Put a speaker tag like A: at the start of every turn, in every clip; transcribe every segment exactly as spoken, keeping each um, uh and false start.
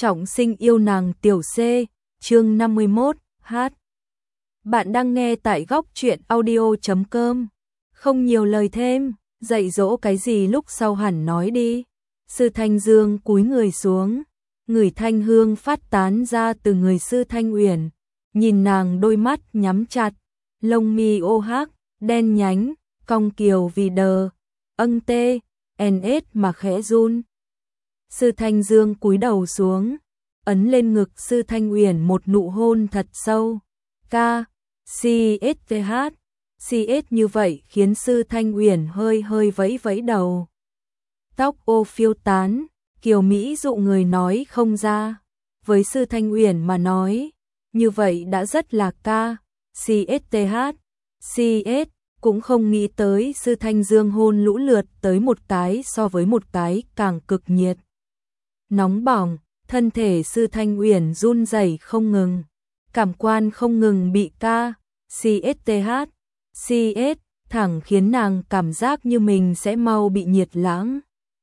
A: Trọng sinh yêu nàng tiểu C, chương năm mươi mốt, hát. Bạn đang nghe tại góc truyện audio chấm com. Không nhiều lời thêm, dạy dỗ cái gì lúc sau hẳn nói đi. Sư Thanh Dương cúi người xuống, ngửi thanh hương phát tán ra từ người Sư Thanh Uyển, nhìn nàng đôi mắt nhắm chặt, lông mi ô hắc, đen nhánh, cong kiều vì đờ, âng tê, en ết mà khẽ run. Sư Thanh Dương cúi đầu xuống, ấn lên ngực Sư Thanh Uyển một nụ hôn thật sâu. Ca, si ết tê hát, si ết như vậy khiến Sư Thanh Uyển hơi hơi vẫy vẫy đầu. Tóc ô phiêu tán, kiều mỹ dụ người nói không ra. Với Sư Thanh Uyển mà nói, như vậy đã rất là ca, si ết tê hát, si ết, cũng không nghĩ tới Sư Thanh Dương hôn lũ lượt tới một cái so với một cái càng cực nhiệt. Nóng bỏng, thân thể Sư Thanh Uyển run rẩy không ngừng, cảm quan không ngừng bị ca, si ết tê hát, si ết, thẳng khiến nàng cảm giác như mình sẽ mau bị nhiệt lãng.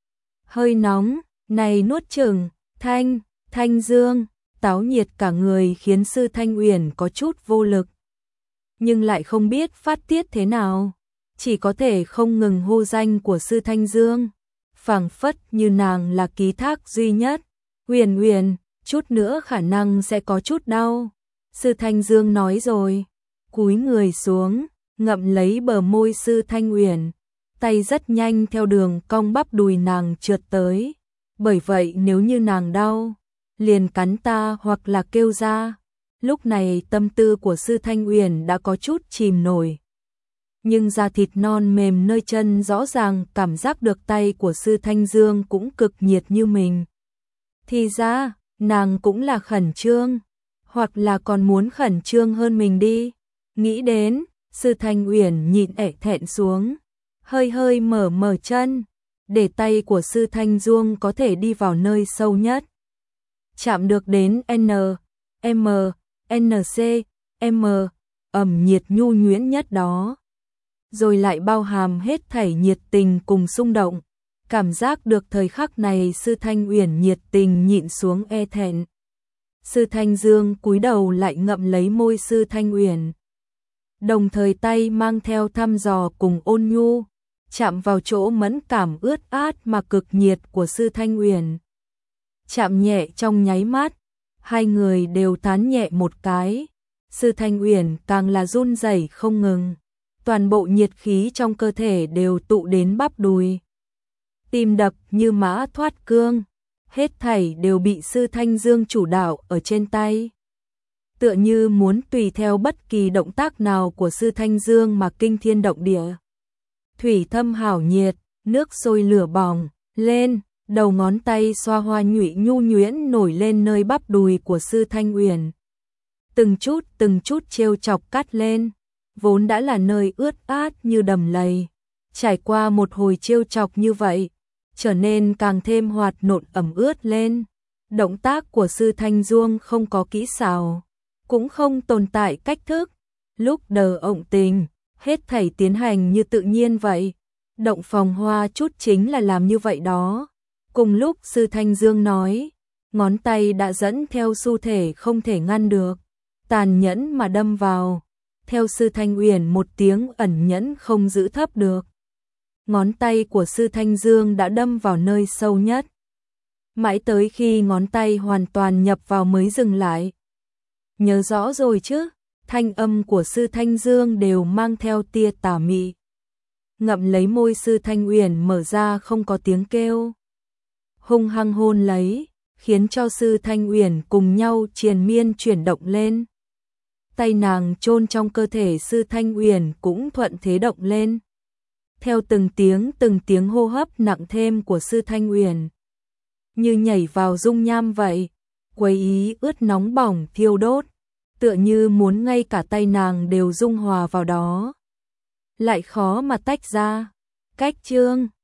A: Hơi nóng, này nuốt chửng, Thanh, Thanh Dương, táo nhiệt cả người khiến Sư Thanh Uyển có chút vô lực. Nhưng lại không biết phát tiết thế nào, chỉ có thể không ngừng hô danh của Sư Thanh Dương. Phảng phất như nàng là ký thác duy nhất. Uyển Uyển, chút nữa khả năng sẽ có chút đau. Sư Thanh Dương nói rồi, cúi người xuống, ngậm lấy bờ môi Sư Thanh Uyển, tay rất nhanh theo đường cong bắp đùi nàng trượt tới. Bởi vậy nếu như nàng đau, liền cắn ta hoặc là kêu ra. Lúc này tâm tư của Sư Thanh Uyển đã có chút chìm nổi. Nhưng da thịt non mềm nơi chân rõ ràng cảm giác được tay của Sư Thanh Dương cũng cực nhiệt như mình. Thì ra, nàng cũng là khẩn trương, hoặc là còn muốn khẩn trương hơn mình đi. Nghĩ đến, Sư Thanh Uyển nhịn ẻ thẹn xuống, hơi hơi mở mở chân, để tay của Sư Thanh Dương có thể đi vào nơi sâu nhất. Chạm được đến N, M, N C, M, ẩm nhiệt nhu nhuyễn nhất đó. Rồi lại bao hàm hết thảy nhiệt tình cùng xung động. Cảm giác được thời khắc này Sư Thanh Uyển nhiệt tình nhịn xuống e thẹn. Sư Thanh Dương cúi đầu lại ngậm lấy môi Sư Thanh Uyển. Đồng thời tay mang theo thăm dò cùng ôn nhu, chạm vào chỗ mẫn cảm ướt át mà cực nhiệt của Sư Thanh Uyển. Chạm nhẹ trong nháy mắt, hai người đều thán nhẹ một cái. Sư Thanh Uyển càng là run rẩy không ngừng. Toàn bộ nhiệt khí trong cơ thể đều tụ đến bắp đùi. Tim đập như mã thoát cương, hết thảy đều bị Sư Thanh Dương chủ đạo ở trên tay. Tựa như muốn tùy theo bất kỳ động tác nào của Sư Thanh Dương mà kinh thiên động địa. Thủy thâm hảo nhiệt, nước sôi lửa bỏng, lên, đầu ngón tay xoa hoa nhụy nhu nhuyễn nổi lên nơi bắp đùi của Sư Thanh Uyển. Từng chút từng chút trêu chọc cắt lên. Vốn đã là nơi ướt át như đầm lầy, trải qua một hồi trêu chọc như vậy, trở nên càng thêm hoạt nộn ẩm ướt lên. Động tác của Sư Thanh Dương không có kỹ xảo, cũng không tồn tại cách thức, lúc đờ ộng tình, hết thảy tiến hành như tự nhiên vậy. Động phòng hoa chút chính là làm như vậy đó. Cùng lúc Sư Thanh Dương nói, ngón tay đã dẫn theo xu thể không thể ngăn được, tàn nhẫn mà đâm vào. Theo Sư Thanh Uyển một tiếng ẩn nhẫn không giữ thấp được. Ngón tay của Sư Thanh Dương đã đâm vào nơi sâu nhất. Mãi tới khi ngón tay hoàn toàn nhập vào mới dừng lại. Nhớ rõ rồi chứ, thanh âm của Sư Thanh Dương đều mang theo tia tà mị. Ngậm lấy môi Sư Thanh Uyển mở ra không có tiếng kêu. Hung hăng hôn lấy, khiến cho Sư Thanh Uyển cùng nhau triền miên chuyển động lên. Tay nàng chôn trong cơ thể Sư Thanh Uyển cũng thuận thế động lên. Theo từng tiếng từng tiếng hô hấp nặng thêm của Sư Thanh Uyển, như nhảy vào dung nham vậy, quấy ý ướt nóng bỏng thiêu đốt, tựa như muốn ngay cả tay nàng đều dung hòa vào đó. Lại khó mà tách ra. Cách chương